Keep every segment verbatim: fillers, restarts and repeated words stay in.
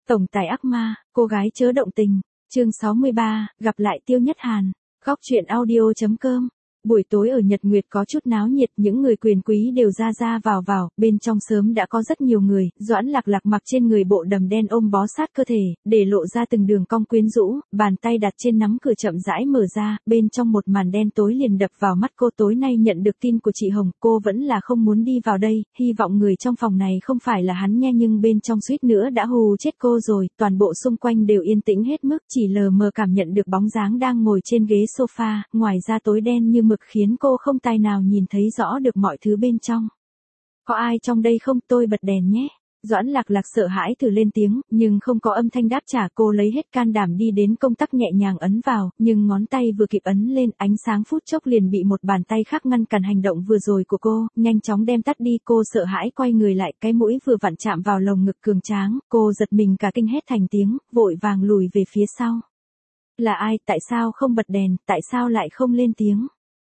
Tổng tài ác ma, cô gái chớ động tình. Chương sáu mươi ba, gặp lại Tiêu Nhất Hàn. Góc truyện audio chấm com. Buổi tối ở Nhật Nguyệt có chút náo nhiệt, những người quyền quý đều ra ra vào vào, bên trong sớm đã có rất nhiều người. Doãn Lạc Lạc mặc trên người bộ đầm đen ôm bó sát cơ thể, để lộ ra từng đường cong quyến rũ, bàn tay đặt trên nắm cửa chậm rãi mở ra, bên trong một màn đen tối liền đập vào mắt cô. Tối nay nhận được tin của chị Hồng, cô vẫn là không muốn đi vào đây, hy vọng người trong phòng này không phải là hắn nha, nhưng bên trong suýt nữa đã hù chết cô rồi. Toàn bộ xung quanh đều yên tĩnh hết mức, chỉ lờ mờ cảm nhận được bóng dáng đang ngồi trên ghế sofa, ngoài ra tối đen như mực khiến cô không tài nào nhìn thấy rõ được mọi thứ bên trong. Có ai trong đây không, tôi bật đèn nhé. Doãn Lạc Lạc sợ hãi thử lên tiếng, nhưng không có âm thanh đáp trả. Cô lấy hết can đảm đi đến công tắc nhẹ nhàng ấn vào, nhưng ngón tay vừa kịp ấn lên, ánh sáng phút chốc liền bị một bàn tay khác ngăn cản hành động vừa rồi của cô, nhanh chóng đem tắt đi. Cô sợ hãi quay người lại, cái mũi vừa vặn chạm vào lồng ngực cường tráng, cô giật mình cả kinh hét thành tiếng, vội vàng lùi về phía sau. Là ai, tại sao không bật đèn, tại sao lại không lên tiếng?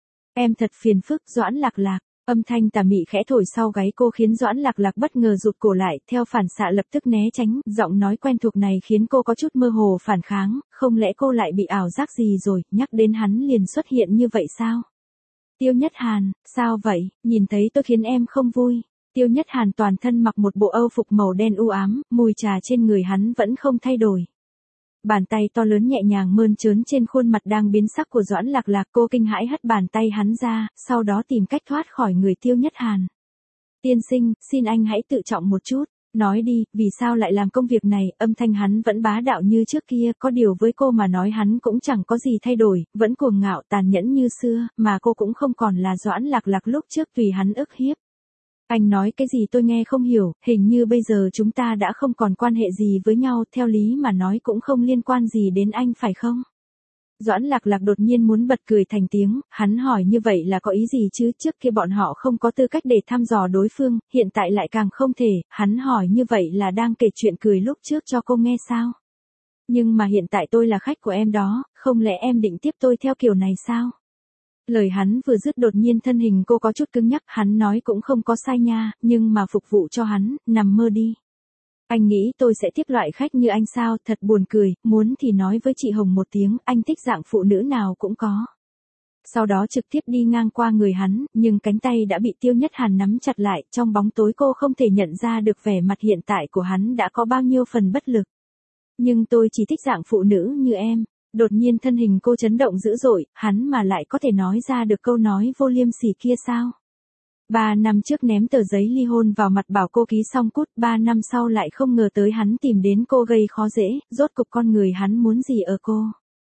Em thật phiền phức. Doãn Lạc Lạc. Âm thanh tà mị khẽ thổi sau gáy cô khiến Doãn Lạc Lạc bất ngờ rụt cổ lại, theo phản xạ lập tức né tránh. Giọng nói quen thuộc này khiến cô có chút mơ hồ phản kháng, không lẽ cô lại bị ảo giác gì rồi, nhắc đến hắn liền xuất hiện như vậy sao? Tiêu Nhất Hàn, sao vậy, nhìn thấy tôi khiến em không vui? Tiêu Nhất Hàn toàn thân mặc một bộ âu phục màu đen u ám, mùi trà trên người hắn vẫn không thay đổi. Bàn tay to lớn nhẹ nhàng mơn trớn trên khuôn mặt đang biến sắc của Doãn Lạc Lạc. Cô kinh hãi hất bàn tay hắn ra, sau đó tìm cách thoát khỏi người Tiêu Nhất Hàn. Tiên sinh, xin anh hãy tự trọng một chút. Nói đi, vì sao lại làm công việc này? Âm thanh hắn vẫn bá đạo như trước kia, có điều với cô mà nói hắn cũng chẳng có gì thay đổi, vẫn cuồng ngạo tàn nhẫn như xưa, mà cô cũng không còn là Doãn Lạc Lạc lúc trước tùy hắn ức hiếp. Anh nói cái gì tôi nghe không hiểu, hình như bây giờ chúng ta đã không còn quan hệ gì với nhau, theo lý mà nói cũng không liên quan gì đến anh phải không? Doãn Lạc Lạc đột nhiên muốn bật cười thành tiếng, hắn hỏi như vậy là có ý gì chứ, trước kia bọn họ không có tư cách để thăm dò đối phương, hiện tại lại càng không thể, hắn hỏi như vậy là đang kể chuyện cười lúc trước cho cô nghe sao? Nhưng mà hiện tại tôi là khách của em đó, không lẽ em định tiếp tôi theo kiểu này sao? Lời hắn vừa dứt đột nhiên thân hình cô có chút cứng nhắc, hắn nói cũng không có sai nha, nhưng mà phục vụ cho hắn, nằm mơ đi. Anh nghĩ tôi sẽ tiếp loại khách như anh sao, thật buồn cười, muốn thì nói với chị Hồng một tiếng, anh thích dạng phụ nữ nào cũng có. Sau đó trực tiếp đi ngang qua người hắn, nhưng cánh tay đã bị Tiêu Nhất Hàn nắm chặt lại, trong bóng tối cô không thể nhận ra được vẻ mặt hiện tại của hắn đã có bao nhiêu phần bất lực. Nhưng tôi chỉ thích dạng phụ nữ như em. Đột nhiên thân hình cô chấn động dữ dội, hắn mà lại có thể nói ra được câu nói vô liêm sỉ kia sao? Ba năm trước ném tờ giấy ly hôn vào mặt bảo cô ký xong cút, ba năm sau lại không ngờ tới hắn tìm đến cô gây khó dễ, rốt cục con người hắn muốn gì ở cô?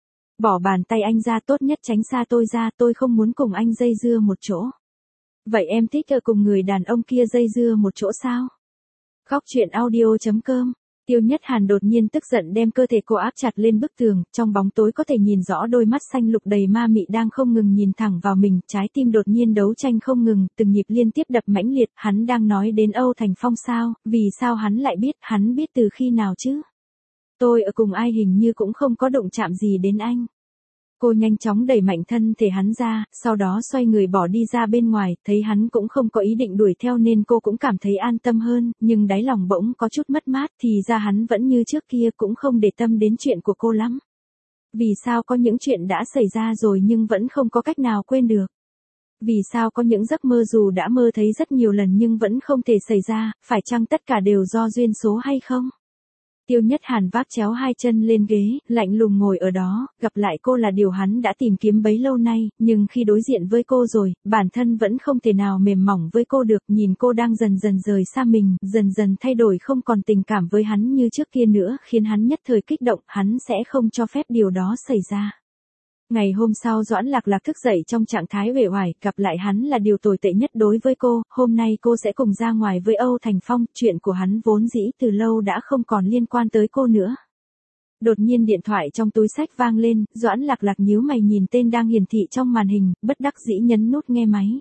Bỏ bàn tay anh ra, tốt nhất tránh xa tôi ra, tôi không muốn cùng anh dây dưa một chỗ. Vậy em thích ở cùng người đàn ông kia dây dưa một chỗ sao? Góc truyện audio chấm com. Tiêu Nhất Hàn đột nhiên tức giận đem cơ thể cô áp chặt lên bức tường, trong bóng tối có thể nhìn rõ đôi mắt xanh lục đầy ma mị đang không ngừng nhìn thẳng vào mình, trái tim đột nhiên đấu tranh không ngừng, từng nhịp liên tiếp đập mãnh liệt. Hắn đang nói đến Âu Thành Phong sao? Vì sao hắn lại biết, hắn biết từ khi nào chứ? Tôi ở cùng ai hình như cũng không có động chạm gì đến anh. Cô nhanh chóng đẩy mạnh thân thể hắn ra, sau đó xoay người bỏ đi ra bên ngoài, thấy hắn cũng không có ý định đuổi theo nên cô cũng cảm thấy an tâm hơn, nhưng đáy lòng bỗng có chút mất mát, thì ra hắn vẫn như trước kia cũng không để tâm đến chuyện của cô lắm. Vì sao có những chuyện đã xảy ra rồi nhưng vẫn không có cách nào quên được? Vì sao có những giấc mơ dù đã mơ thấy rất nhiều lần nhưng vẫn không thể xảy ra, phải chăng tất cả đều do duyên số hay không? Tiêu Nhất Hàn vác chéo hai chân lên ghế, lạnh lùng ngồi ở đó, gặp lại cô là điều hắn đã tìm kiếm bấy lâu nay, nhưng khi đối diện với cô rồi, bản thân vẫn không thể nào mềm mỏng với cô được, nhìn cô đang dần dần rời xa mình, dần dần thay đổi không còn tình cảm với hắn như trước kia nữa, khiến hắn nhất thời kích động, hắn sẽ không cho phép điều đó xảy ra. Ngày hôm sau Doãn Lạc Lạc thức dậy trong trạng thái uể oải, gặp lại hắn là điều tồi tệ nhất đối với cô, hôm nay cô sẽ cùng ra ngoài với Âu Thành Phong, chuyện của hắn vốn dĩ từ lâu đã không còn liên quan tới cô nữa. Đột nhiên điện thoại trong túi xách vang lên, Doãn Lạc Lạc nhíu mày nhìn tên đang hiển thị trong màn hình, bất đắc dĩ nhấn nút nghe máy.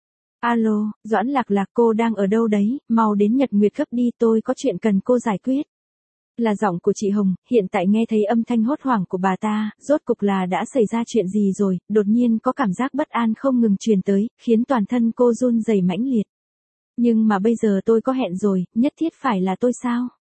Alo, Doãn Lạc Lạc, cô đang ở đâu đấy, mau đến Nhật Nguyệt gấp đi, tôi có chuyện cần cô giải quyết. Là giọng của chị Hồng, hiện tại nghe thấy âm thanh hốt hoảng của bà ta, rốt cục là đã xảy ra chuyện gì rồi, đột nhiên có cảm giác bất an không ngừng truyền tới, khiến toàn thân cô run rẩy mãnh liệt. Nhưng mà bây giờ tôi có hẹn rồi, nhất thiết phải là tôi sao?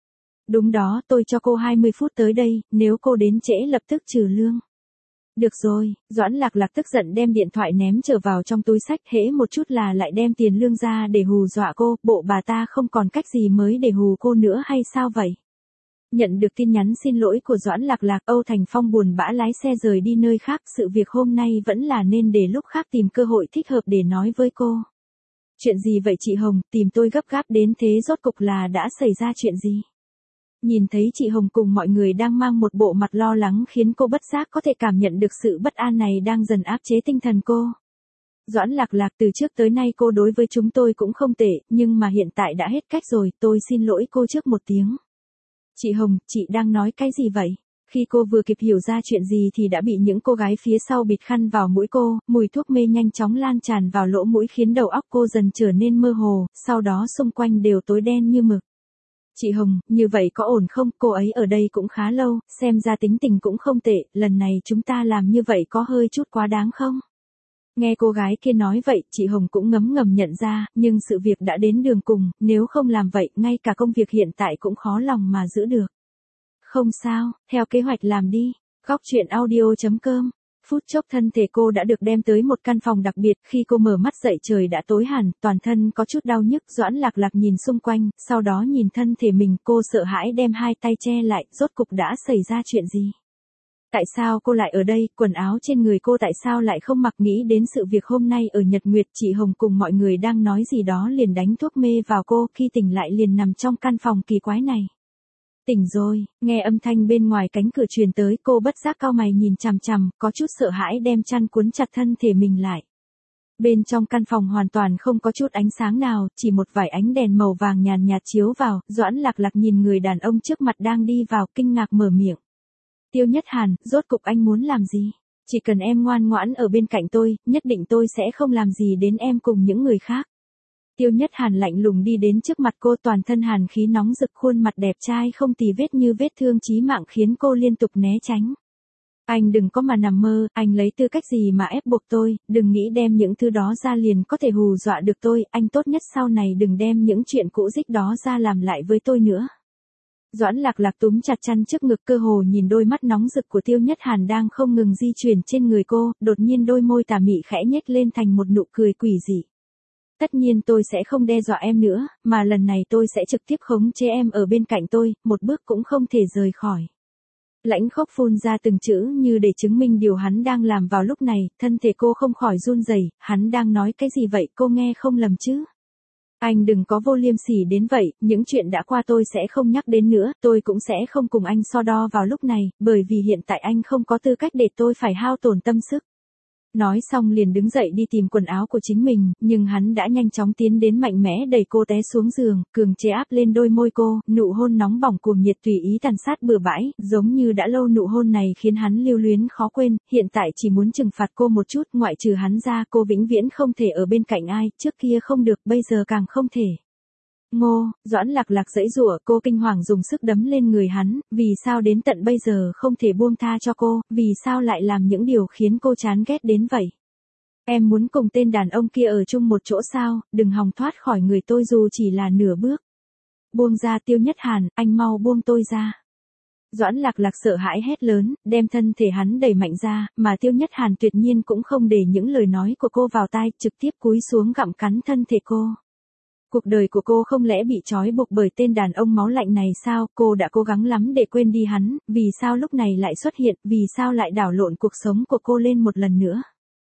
Đúng đó, tôi cho cô hai mươi phút tới đây, nếu cô đến trễ lập tức trừ lương. Được rồi, Doãn Lạc Lạc tức giận đem điện thoại ném trở vào trong túi xách, hễ một chút là lại đem tiền lương ra để hù dọa cô, bộ bà ta không còn cách gì mới để hù cô nữa hay sao vậy? Nhận được tin nhắn xin lỗi của Doãn Lạc Lạc, Âu Thành Phong buồn bã lái xe rời đi nơi khác, sự việc hôm nay vẫn là nên để lúc khác tìm cơ hội thích hợp để nói với cô. Chuyện gì vậy chị Hồng, tìm tôi gấp gáp đến thế rốt cục là đã xảy ra chuyện gì? Nhìn thấy chị Hồng cùng mọi người đang mang một bộ mặt lo lắng khiến cô bất giác có thể cảm nhận được sự bất an này đang dần áp chế tinh thần cô. Doãn Lạc Lạc, từ trước tới nay cô đối với chúng tôi cũng không tệ, nhưng mà hiện tại đã hết cách rồi, tôi xin lỗi cô trước một tiếng. Chị Hồng, chị đang nói cái gì vậy? Khi cô vừa kịp hiểu ra chuyện gì thì đã bị những cô gái phía sau bịt khăn vào mũi cô, mùi thuốc mê nhanh chóng lan tràn vào lỗ mũi khiến đầu óc cô dần trở nên mơ hồ, sau đó xung quanh đều tối đen như mực. Chị Hồng, như vậy có ổn không? Cô ấy ở đây cũng khá lâu, xem ra tính tình cũng không tệ, lần này chúng ta làm như vậy có hơi chút quá đáng không? Nghe cô gái kia nói vậy, chị Hồng cũng ngấm ngầm nhận ra, nhưng sự việc đã đến đường cùng, nếu không làm vậy, ngay cả công việc hiện tại cũng khó lòng mà giữ được. Không sao, theo kế hoạch làm đi. Góc truyện audio chấm com. Phút chốc thân thể cô đã được đem tới một căn phòng đặc biệt, khi cô mở mắt dậy trời đã tối hẳn, toàn thân có chút đau nhức, Doãn Lạc Lạc nhìn xung quanh, sau đó nhìn thân thể mình, cô sợ hãi đem hai tay che lại, rốt cục đã xảy ra chuyện gì? Tại sao cô lại ở đây, quần áo trên người cô tại sao lại không mặc? Nghĩ đến sự việc hôm nay ở Nhật Nguyệt, chị Hồng cùng mọi người đang nói gì đó liền đánh thuốc mê vào cô, khi tỉnh lại liền nằm trong căn phòng kỳ quái này. Tỉnh rồi, nghe âm thanh bên ngoài cánh cửa truyền tới, cô bất giác cau mày nhìn chằm chằm, có chút sợ hãi đem chăn cuốn chặt thân thể mình lại. Bên trong căn phòng hoàn toàn không có chút ánh sáng nào, chỉ một vài ánh đèn màu vàng nhàn nhạt chiếu vào, Doãn Lạc Lạc nhìn người đàn ông trước mặt đang đi vào, kinh ngạc mở miệng. Tiêu Nhất Hàn, rốt cục anh muốn làm gì? Chỉ cần em ngoan ngoãn ở bên cạnh tôi, nhất định tôi sẽ không làm gì đến em cùng những người khác. Tiêu Nhất Hàn lạnh lùng đi đến trước mặt cô, toàn thân hàn khí nóng rực, khuôn mặt đẹp trai không tì vết như vết thương chí mạng khiến cô liên tục né tránh. Anh đừng có mà nằm mơ, anh lấy tư cách gì mà ép buộc tôi, đừng nghĩ đem những thứ đó ra liền có thể hù dọa được tôi, anh tốt nhất sau này đừng đem những chuyện cũ dích đó ra làm lại với tôi nữa. Doãn Lạc Lạc túm chặt chăn trước ngực, cơ hồ nhìn đôi mắt nóng rực của Tiêu Nhất Hàn đang không ngừng di chuyển trên người cô, đột nhiên đôi môi tà mị khẽ nhếch lên thành một nụ cười quỷ dị. Tất nhiên tôi sẽ không đe dọa em nữa, mà lần này tôi sẽ trực tiếp khống chế em ở bên cạnh tôi, một bước cũng không thể rời khỏi. Lãnh Khốc phun ra từng chữ như để chứng minh điều hắn đang làm vào lúc này, thân thể cô không khỏi run rẩy, hắn đang nói cái gì vậy, cô nghe không lầm chứ? Anh đừng có vô liêm sỉ đến vậy, những chuyện đã qua tôi sẽ không nhắc đến nữa, tôi cũng sẽ không cùng anh so đo vào lúc này, bởi vì hiện tại anh không có tư cách để tôi phải hao tổn tâm sức. Nói xong liền đứng dậy đi tìm quần áo của chính mình, nhưng hắn đã nhanh chóng tiến đến mạnh mẽ đẩy cô té xuống giường, cường chế áp lên đôi môi cô, nụ hôn nóng bỏng cuồng nhiệt tùy ý tàn sát bừa bãi, giống như đã lâu nụ hôn này khiến hắn lưu luyến khó quên, hiện tại chỉ muốn trừng phạt cô một chút, ngoại trừ hắn ra cô vĩnh viễn không thể ở bên cạnh ai, trước kia không được, bây giờ càng không thể. Ngô, Doãn Lạc Lạc giãy giụa, cô kinh hoàng dùng sức đấm lên người hắn, vì sao đến tận bây giờ không thể buông tha cho cô, vì sao lại làm những điều khiến cô chán ghét đến vậy? Em muốn cùng tên đàn ông kia ở chung một chỗ sao, đừng hòng thoát khỏi người tôi dù chỉ là nửa bước. Buông ra Tiêu Nhất Hàn, anh mau buông tôi ra. Doãn Lạc Lạc sợ hãi hét lớn, đem thân thể hắn đẩy mạnh ra, mà Tiêu Nhất Hàn tuyệt nhiên cũng không để những lời nói của cô vào tai, trực tiếp cúi xuống gặm cắn thân thể cô. Cuộc đời của cô không lẽ bị trói buộc bởi tên đàn ông máu lạnh này sao, cô đã cố gắng lắm để quên đi hắn, vì sao lúc này lại xuất hiện, vì sao lại đảo lộn cuộc sống của cô lên một lần nữa.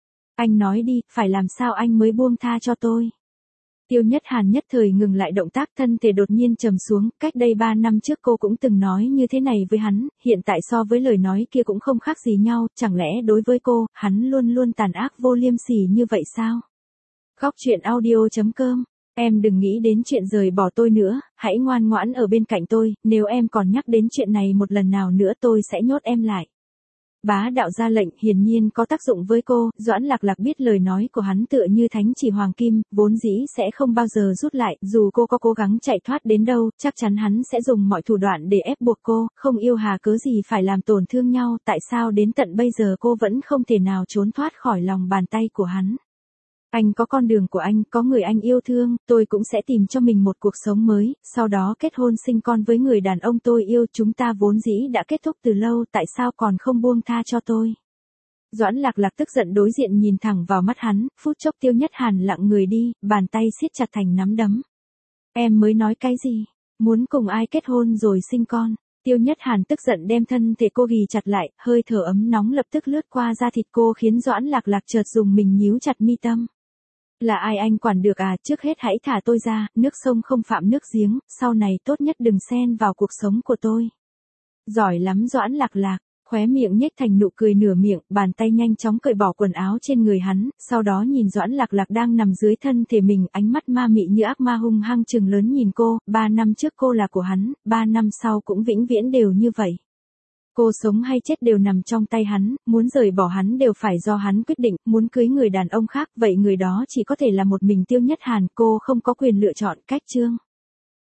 Anh nói đi, phải làm sao anh mới buông tha cho tôi. Tiêu Nhất Hàn nhất thời ngừng lại động tác, thân thể đột nhiên trầm xuống, cách đây ba năm trước cô cũng từng nói như thế này với hắn, hiện tại so với lời nói kia cũng không khác gì nhau, chẳng lẽ đối với cô, hắn luôn luôn tàn ác vô liêm sỉ như vậy sao? Góc truyện audio chấm com. Em đừng nghĩ đến chuyện rời bỏ tôi nữa, hãy ngoan ngoãn ở bên cạnh tôi, nếu em còn nhắc đến chuyện này một lần nào nữa tôi sẽ nhốt em lại. Bá đạo ra lệnh hiển nhiên có tác dụng với cô, Doãn Lạc Lạc biết lời nói của hắn tựa như thánh chỉ hoàng kim, vốn dĩ sẽ không bao giờ rút lại, dù cô có cố gắng chạy thoát đến đâu, chắc chắn hắn sẽ dùng mọi thủ đoạn để ép buộc cô, không yêu hà cớ gì phải làm tổn thương nhau, tại sao đến tận bây giờ cô vẫn không thể nào trốn thoát khỏi lòng bàn tay của hắn. Anh có con đường của anh, có người anh yêu thương, tôi cũng sẽ tìm cho mình một cuộc sống mới, sau đó kết hôn sinh con với người đàn ông tôi yêu, chúng ta vốn dĩ đã kết thúc từ lâu, tại sao còn không buông tha cho tôi? Doãn Lạc Lạc tức giận đối diện nhìn thẳng vào mắt hắn, phút chốc Tiêu Nhất Hàn lặng người đi, bàn tay siết chặt thành nắm đấm. Em mới nói cái gì? Muốn cùng ai kết hôn rồi sinh con? Tiêu Nhất Hàn tức giận đem thân thể cô ghì chặt lại, hơi thở ấm nóng lập tức lướt qua da thịt cô khiến Doãn Lạc Lạc chợt dùng mình nhíu chặt mi tâm. Là ai anh quản được à, trước hết hãy thả tôi ra, nước sông không phạm nước giếng, sau này tốt nhất đừng xen vào cuộc sống của tôi. Giỏi lắm Doãn Lạc Lạc, khóe miệng nhếch thành nụ cười nửa miệng, bàn tay nhanh chóng cởi bỏ quần áo trên người hắn, sau đó nhìn Doãn Lạc Lạc đang nằm dưới thân thể mình, ánh mắt ma mị như ác ma hung hăng trừng lớn nhìn cô, ba năm trước cô là của hắn, ba năm sau cũng vĩnh viễn đều như vậy. Cô sống hay chết đều nằm trong tay hắn, muốn rời bỏ hắn đều phải do hắn quyết định, muốn cưới người đàn ông khác, vậy người đó chỉ có thể là một mình Tiêu Nhất Hàn, cô không có quyền lựa chọn. Cách chương